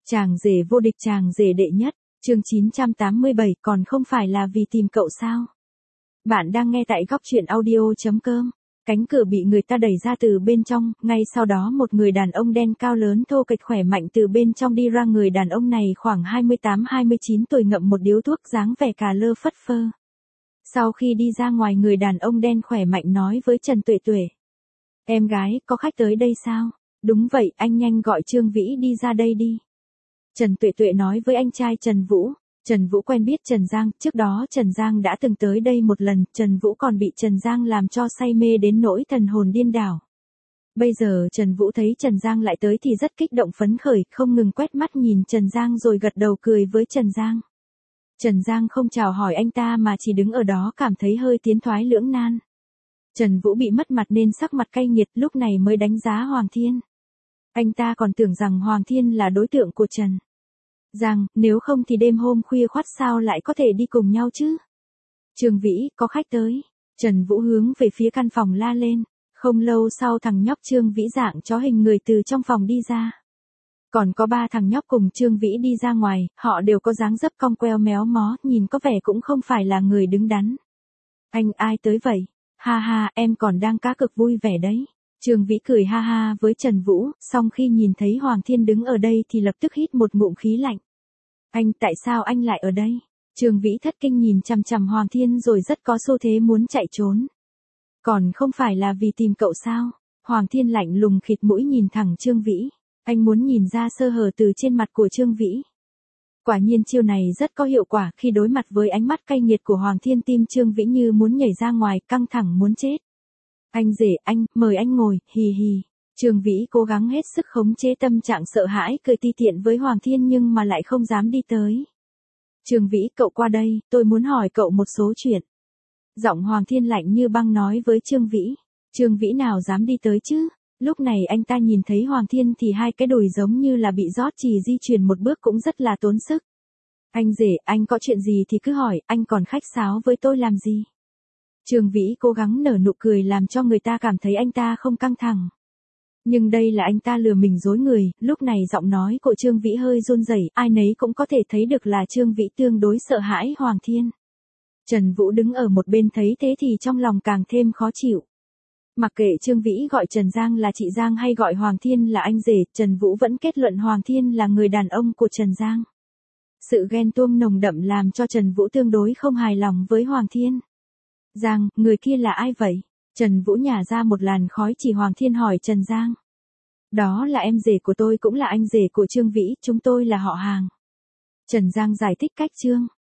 Chàng rể vô địch, chàng rể đệ nhất, chương 987, còn không phải là vì tìm cậu sao? Bạn đang nghe tại góc truyện audio.com. Cánh cửa bị người ta đẩy ra từ bên trong, ngay sau đó một người đàn ông đen cao lớn thô kệch khỏe mạnh từ bên trong đi ra. Người đàn ông này khoảng 28-29 tuổi, ngậm một điếu thuốc, dáng vẻ cà lơ phất phơ. Sau khi đi ra ngoài, người đàn ông đen khỏe mạnh nói với Trần Tuệ Tuệ: "Em gái, có khách tới đây sao?" "Đúng vậy, anh nhanh gọi Trương Vĩ đi ra đây đi." Trần Tuệ Tuệ nói với anh trai Trần Vũ. Trần Vũ quen biết Trần Giang, trước đó Trần Giang đã từng tới đây một lần, Trần Vũ còn bị Trần Giang làm cho say mê đến nỗi thần hồn điên đảo. Bây giờ Trần Vũ thấy Trần Giang lại tới thì rất kích động phấn khởi, không ngừng quét mắt nhìn Trần Giang rồi gật đầu cười với Trần Giang. Trần Giang không chào hỏi anh ta mà chỉ đứng ở đó, cảm thấy hơi tiến thoái lưỡng nan. Trần Vũ bị mất mặt nên sắc mặt cay nghiệt, lúc này mới đánh giá Hoàng Thiên. Anh ta còn tưởng rằng Hoàng Thiên là đối tượng của Trần Giang, nếu không thì đêm hôm khuya khoắt sao lại có thể đi cùng nhau chứ? "Trương Vĩ, có khách tới." Trần Vũ hướng về phía căn phòng la lên. Không lâu sau, thằng nhóc Trương Vĩ dạng chó hình người từ trong phòng đi ra. Còn có 3 thằng nhóc cùng Trương Vĩ đi ra ngoài, họ đều có dáng dấp cong queo méo mó, nhìn có vẻ cũng không phải là người đứng đắn. "Anh, ai tới vậy?" "Ha ha, em còn đang cá cực vui vẻ đấy." Trương Vĩ cười ha ha với Trần Vũ, xong khi nhìn thấy Hoàng Thiên đứng ở đây thì lập tức hít một ngụm khí lạnh. "Anh, tại sao anh lại ở đây?" Trương Vĩ thất kinh nhìn chằm chằm Hoàng Thiên rồi rất có xu thế muốn chạy trốn. "Còn không phải là vì tìm cậu sao?" Hoàng Thiên lạnh lùng khịt mũi nhìn thẳng Trương Vĩ. Anh muốn nhìn ra sơ hở từ trên mặt của Trương Vĩ. Quả nhiên chiêu này rất có hiệu quả, khi đối mặt với ánh mắt cay nghiệt của Hoàng Thiên, tim Trương Vĩ như muốn nhảy ra ngoài, căng thẳng muốn chết. "Anh rể, anh, mời anh ngồi, hì hì." Trương Vĩ cố gắng hết sức khống chế tâm trạng sợ hãi, cười ti tiện với Hoàng Thiên nhưng mà lại không dám đi tới. "Trương Vĩ, cậu qua đây, tôi muốn hỏi cậu một số chuyện." Giọng Hoàng Thiên lạnh như băng nói với Trương Vĩ. Trương Vĩ nào dám đi tới chứ? Lúc này anh ta nhìn thấy Hoàng Thiên thì hai cái đùi giống như là bị rót chì, di chuyển một bước cũng rất là tốn sức. "Anh rể, anh có chuyện gì thì cứ hỏi, anh còn khách sáo với tôi làm gì?" Trương Vĩ cố gắng nở nụ cười làm cho người ta cảm thấy anh ta không căng thẳng. Nhưng đây là anh ta lừa mình dối người, lúc này giọng nói của Trương Vĩ hơi run rẩy, ai nấy cũng có thể thấy được là Trương Vĩ tương đối sợ hãi Hoàng Thiên. Trần Vũ đứng ở một bên thấy thế thì trong lòng càng thêm khó chịu. Mặc kệ Trương Vĩ gọi Trần Giang là chị Giang hay gọi Hoàng Thiên là anh rể, Trần Vũ vẫn kết luận Hoàng Thiên là người đàn ông của Trần Giang. Sự ghen tuông nồng đậm làm cho Trần Vũ tương đối không hài lòng với Hoàng Thiên. "Giang, người kia là ai vậy?" Trần Vũ nhả ra một làn khói chỉ Hoàng Thiên hỏi Trần Giang. "Đó là em rể của tôi, cũng là anh rể của Trương Vĩ, chúng tôi là họ hàng." Trần Giang giải thích cách Trương